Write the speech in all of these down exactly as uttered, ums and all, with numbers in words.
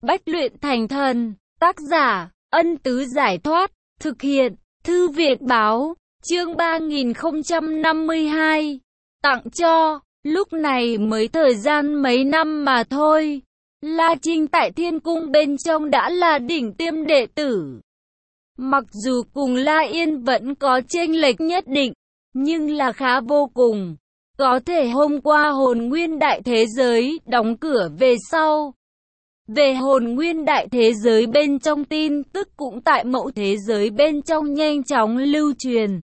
Bách luyện thành thần. Tác giả, Ân Tứ Giải Thoát. Thực hiện, Thư viện Báo. Chương ba nghìn không trăm năm mươi hai. Tặng cho. Lúc này mới thời gian mấy năm mà thôi. La Trinh tại thiên cung bên trong đã là đỉnh tiêm đệ tử. Mặc dù cùng La Yên vẫn có chênh lệch nhất định, nhưng là khá vô cùng. Có thể hôm qua hồn nguyên đại thế giới đóng cửa về sau. Về hồn nguyên đại thế giới bên trong tin tức cũng tại mẫu thế giới bên trong nhanh chóng lưu truyền.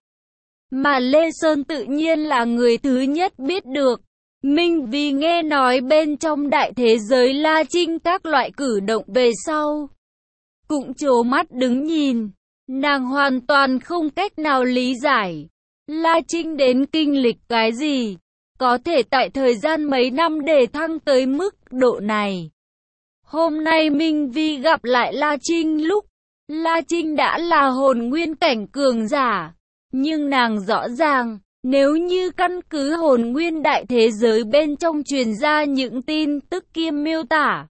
Mà Lê Sơn tự nhiên là người thứ nhất biết được. Minh vì nghe nói bên trong đại thế giới La Trinh các loại cử động về sau. Cũng trố mắt đứng nhìn. Nàng hoàn toàn không cách nào lý giải. La Trinh đến kinh lịch cái gì? Có thể tại thời gian mấy năm để thăng tới mức độ này. Hôm nay Minh Vi gặp lại La Trinh lúc La Trinh đã là hồn nguyên cảnh cường giả. Nhưng nàng rõ ràng, nếu như căn cứ hồn nguyên đại thế giới bên trong truyền ra những tin tức kia miêu tả,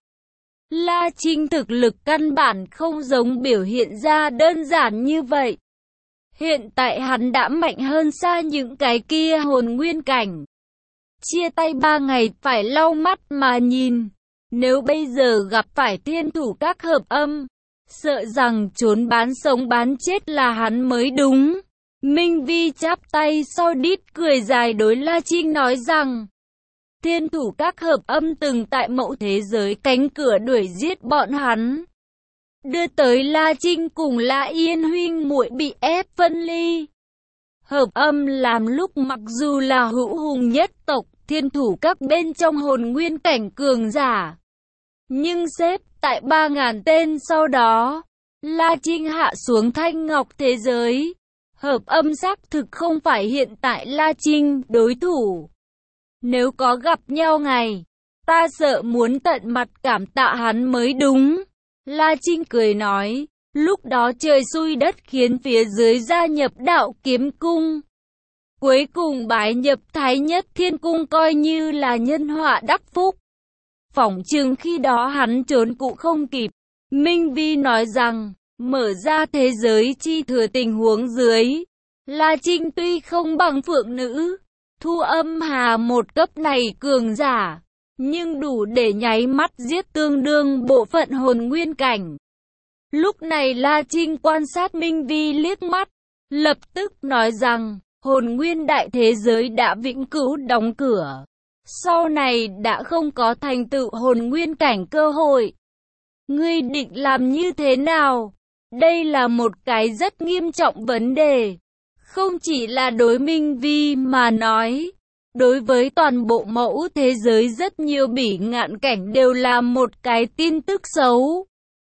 La Trinh thực lực căn bản không giống biểu hiện ra đơn giản như vậy. Hiện tại hắn đã mạnh hơn xa những cái kia hồn nguyên cảnh. Chia tay ba ngày phải lau mắt mà nhìn. Nếu bây giờ gặp phải thiên thủ các hợp âm, sợ rằng trốn bán sống bán chết là hắn mới đúng. Minh Vi chắp tay sau đít cười dài đối La Trinh nói rằng, thiên thủ các hợp âm từng tại mẫu thế giới cánh cửa đuổi giết bọn hắn, đưa tới La Trinh cùng La Yên huynh muội bị ép phân ly. Hợp âm làm lúc mặc dù là hữu hùng nhất tộc, thiên thủ các bên trong hồn nguyên cảnh cường giả, nhưng xếp tại ba ngàn tên sau đó, La Trinh hạ xuống thanh ngọc thế giới. Hợp âm xác thực không phải hiện tại La Trinh đối thủ. Nếu có gặp nhau ngày, ta sợ muốn tận mặt cảm tạ hắn mới đúng. La Trinh cười nói, lúc đó trời xui đất khiến phía dưới gia nhập đạo kiếm cung. Cuối cùng bái nhập Thái Nhất Thiên Cung coi như là nhân họa đắc phúc. Phỏng chừng khi đó hắn trốn cũng không kịp. Minh Vi nói rằng, mở ra thế giới chi thừa tình huống dưới, La Trinh tuy không bằng phượng nữ, thu âm hà một cấp này cường giả, nhưng đủ để nháy mắt giết tương đương bộ phận hồn nguyên cảnh. Lúc này La Trinh quan sát Minh Vi liếc mắt, lập tức nói rằng, hồn nguyên đại thế giới đã vĩnh cửu đóng cửa. Sau này đã không có thành tựu hồn nguyên cảnh cơ hội. Ngươi định làm như thế nào? Đây là một cái rất nghiêm trọng vấn đề. Không chỉ là đối Minh Vi mà nói. Đối với toàn bộ mẫu thế giới rất nhiều bỉ ngạn cảnh đều là một cái tin tức xấu.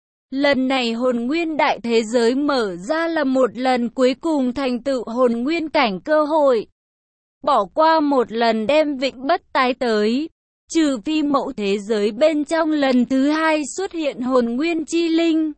Lần này hồn nguyên đại thế giới mở ra là một lần cuối cùng thành tựu hồn nguyên cảnh cơ hội. Bỏ qua một lần đem vĩnh bất tái tới. Trừ phi mẫu thế giới bên trong lần thứ hai xuất hiện hồn nguyên chi linh.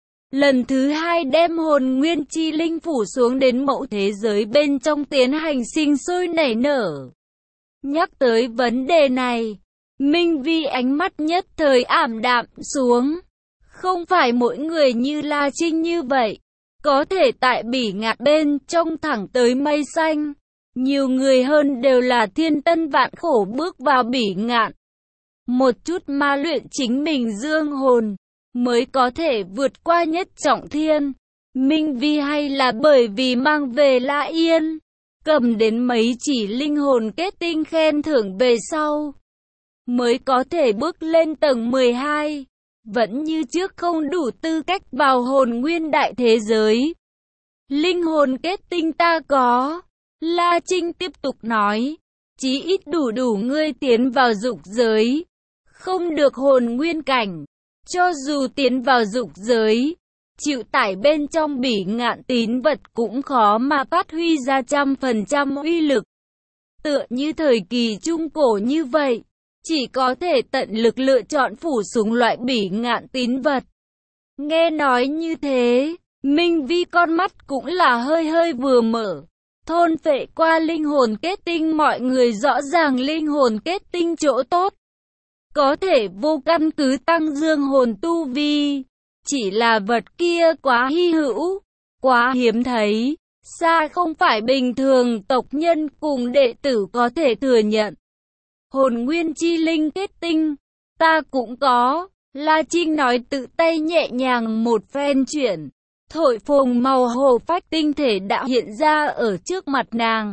Lần thứ hai đem hồn nguyên chi linh phủ xuống đến mẫu thế giới bên trong tiến hành sinh sôi nảy nở. Nhắc tới vấn đề này, Minh Vi ánh mắt nhất thời ảm đạm xuống. Không phải mỗi người như La Trinh như vậy, có thể tại bỉ ngạn bên trong thẳng tới mây xanh. Nhiều người hơn đều là thiên tân vạn khổ bước vào bỉ ngạn. Một chút ma luyện chính mình dương hồn, mới có thể vượt qua nhất trọng thiên. Minh Vi hay là bởi vì mang về La Yên, cầm đến mấy chỉ linh hồn kết tinh khen thưởng về sau, mới có thể bước lên tầng mười hai. Vẫn như trước không đủ tư cách vào hồn nguyên đại thế giới. Linh hồn kết tinh ta có. La Trinh tiếp tục nói, chí ít đủ đủ ngươi tiến vào dục giới. Không được hồn nguyên cảnh. Cho dù tiến vào dục giới, chịu tải bên trong bỉ ngạn tín vật cũng khó mà phát huy ra trăm phần trăm uy lực. Tựa như thời kỳ trung cổ như vậy, chỉ có thể tận lực lựa chọn phủ súng loại bỉ ngạn tín vật. Nghe nói như thế, Minh Vi con mắt cũng là hơi hơi vừa mở. Thôn phệ qua linh hồn kết tinh mọi người rõ ràng linh hồn kết tinh chỗ tốt. có thể vô căn cứ tăng dương hồn tu vi. Chỉ là vật kia quá hy hữu, quá hiếm thấy, xa không phải bình thường tộc nhân cùng đệ tử có thể thừa nhận. Hồn nguyên chi linh kết tinh, ta cũng có. La Trinh nói tự tay nhẹ nhàng một phen chuyển. Thổi phồng màu hồ phách tinh thể đã hiện ra ở trước mặt nàng.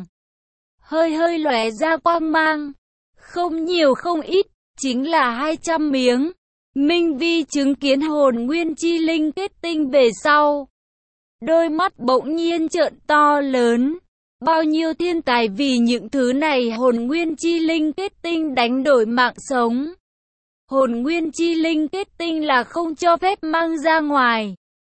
Hơi hơi lóe ra quang mang. Không nhiều không ít, chính là hai trăm miếng. Minh Vi chứng kiến hồn nguyên chi linh kết tinh về sau. Đôi mắt bỗng nhiên trợn to lớn. Bao nhiêu thiên tài vì những thứ này hồn nguyên chi linh kết tinh đánh đổi mạng sống. Hồn nguyên chi linh kết tinh là không cho phép mang ra ngoài.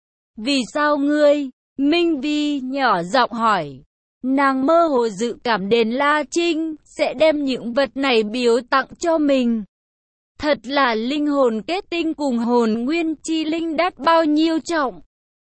Vì sao ngươi? Minh Vi nhỏ giọng hỏi. Nàng mơ hồ dự cảm đến La Trinh sẽ đem những vật này biếu tặng cho mình. Thật là linh hồn kết tinh cùng hồn nguyên chi linh đắt bao nhiêu trọng.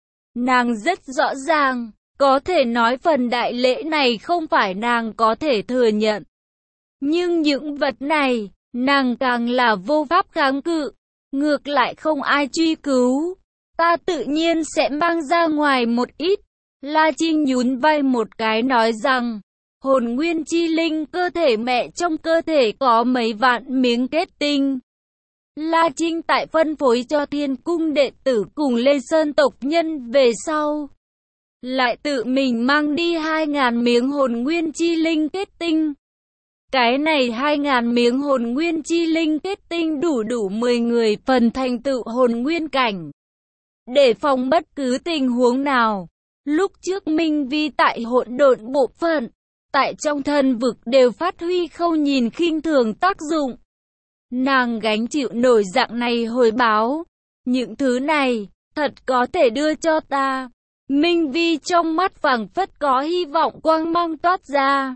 Nàng rất rõ ràng, có thể nói phần đại lễ này không phải nàng có thể thừa nhận. Nhưng những vật này, nàng càng là vô pháp kháng cự, ngược lại không ai truy cứu. Ta tự nhiên sẽ mang ra ngoài một ít. La Trinh nhún vai một cái nói rằng, hồn nguyên chi linh cơ thể mẹ trong cơ thể có mấy vạn miếng kết tinh. La Trinh tại phân phối cho Thiên Cung đệ tử cùng Lê Sơn tộc nhân về sau. Lại tự mình mang đi hai ngàn miếng hồn nguyên chi linh kết tinh. Cái này hai ngàn miếng hồn nguyên chi linh kết tinh đủ đủ mười người phần thành tựu hồn nguyên cảnh. Để phòng bất cứ tình huống nào, lúc trước Minh Vi tại hỗn độn bộ phận, tại trong thần vực đều phát huy không nhìn khinh thường tác dụng. Nàng gánh chịu nổi dạng này hồi báo. Những thứ này, thật có thể đưa cho ta. Minh Vi trong mắt phảng phất có hy vọng quang mang toát ra.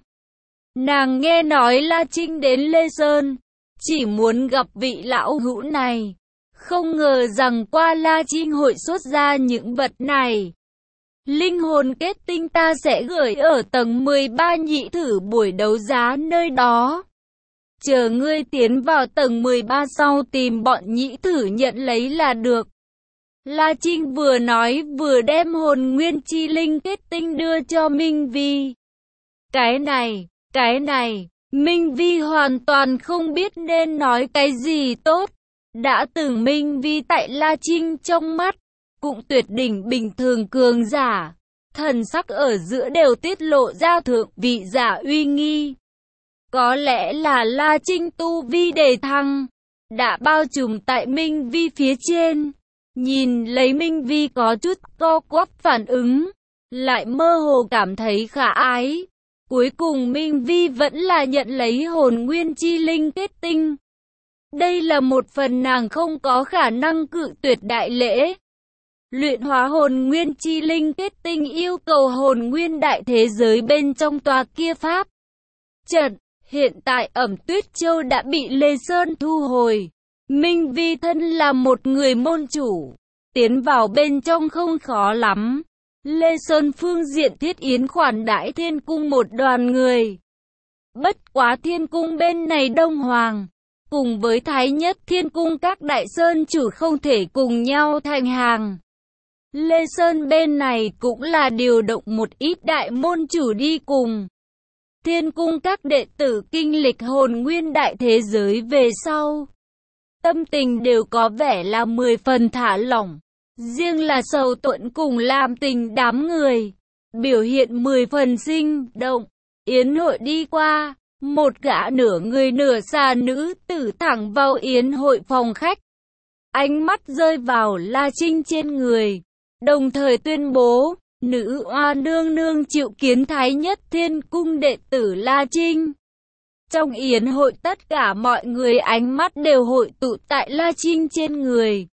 Nàng nghe nói La Trinh đến Lê Sơn, chỉ muốn gặp vị lão hữu này. Không ngờ rằng qua La Trinh hội xuất ra những vật này. Linh hồn kết tinh ta sẽ gửi ở tầng mười ba nhị thử buổi đấu giá nơi đó. Chờ ngươi tiến vào tầng mười ba sau tìm bọn nhị thử nhận lấy là được. La Trinh vừa nói vừa đem hồn nguyên chi linh kết tinh đưa cho Minh Vi. Cái này, cái này, Minh Vi hoàn toàn không biết nên nói cái gì tốt. Đã từng Minh Vi tại La Trinh trong mắt, cũng tuyệt đỉnh bình thường cường giả. Thần sắc ở giữa đều tiết lộ ra thượng vị giả uy nghi. Có lẽ là La Trinh tu vi đề thăng, đã bao trùm tại Minh Vi phía trên. Nhìn lấy Minh Vi có chút co quắp phản ứng, lại mơ hồ cảm thấy khả ái. Cuối cùng Minh Vi vẫn là nhận lấy hồn nguyên chi linh kết tinh. Đây là một phần nàng không có khả năng cự tuyệt đại lễ. Luyện hóa hồn nguyên chi linh kết tinh yêu cầu hồn nguyên đại thế giới bên trong tòa kia pháp trận. Hiện tại Ẩm Tuyết Châu đã bị Lê Sơn thu hồi. Minh Vi thân là một người môn chủ, tiến vào bên trong không khó lắm. Lê Sơn phương diện thiết yến khoản đãi Thiên Cung một đoàn người. Bất quá Thiên Cung bên này Đông Hoàng, cùng với Thái Nhất Thiên Cung các đại sơn chủ không thể cùng nhau thành hàng. Lê Sơn bên này cũng là điều động một ít đại môn chủ đi cùng. Thiên Cung các đệ tử kinh lịch hồn nguyên đại thế giới về sau, tâm tình đều có vẻ là mười phần thả lỏng. Riêng là Sầu Tuẫn cùng Lam Tình đám người, biểu hiện mười phần sinh động. Yến hội đi qua, một gã nửa người nửa xà nữ tử thẳng vào yến hội phòng khách. Ánh mắt rơi vào La Trinh trên người, đồng thời tuyên bố, nữ oa nương nương chịu kiến Thái Nhất Thiên Cung đệ tử La Trinh. Trong yến hội tất cả mọi người ánh mắt đều hội tụ tại La Trinh trên người.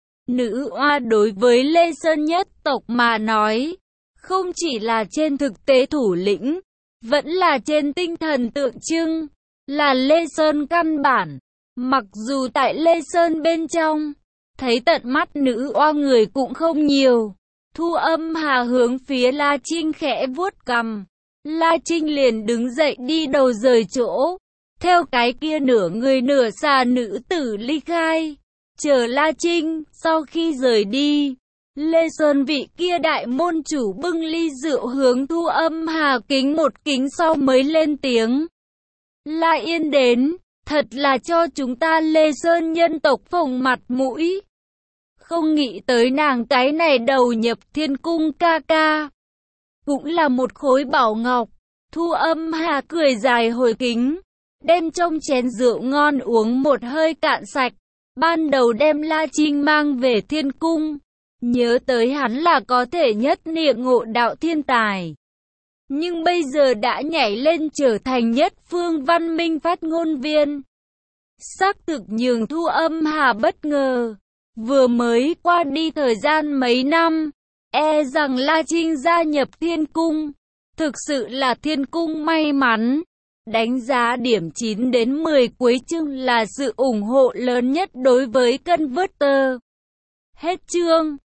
Nữ oa đối với Lê Sơn nhất tộc mà nói, không chỉ là trên thực tế thủ lĩnh, vẫn là trên tinh thần tượng trưng, là Lê Sơn căn bản. Mặc dù tại Lê Sơn bên trong, thấy tận mắt nữ oa người cũng không nhiều. Thu Âm Hà hướng phía La Trinh khẽ vuốt cằm. La Trinh liền đứng dậy đi đầu rời chỗ. theo cái kia nửa người nửa xà nữ tử ly khai. Chờ La Trinh, sau khi rời đi, Lê Sơn vị kia đại môn chủ bưng ly rượu hướng Thu Âm Hà kính một kính sau mới lên tiếng. La Yên đến, thật là cho chúng ta Lê Sơn nhân tộc phồng mặt mũi. Không nghĩ tới nàng cái này đầu nhập Thiên Cung ca ca. Cũng là một khối bảo ngọc. Thu Âm Hà cười dài hồi kính, đem trong chén rượu ngon uống một hơi cạn sạch. Ban đầu đem La Trinh mang về Thiên Cung, nhớ tới hắn là có thể nhất niệm ngộ đạo thiên tài. Nhưng bây giờ đã nhảy lên trở thành nhất phương văn minh phát ngôn viên. Xác thực nhường Thu Âm Hà bất ngờ. Vừa mới qua đi thời gian mấy năm, e rằng La Trinh gia nhập Thiên Cung. Thực sự là Thiên Cung may mắn. Đánh giá điểm chín đến mười cuối chương là sự ủng hộ lớn nhất đối với Converter. Hết chương.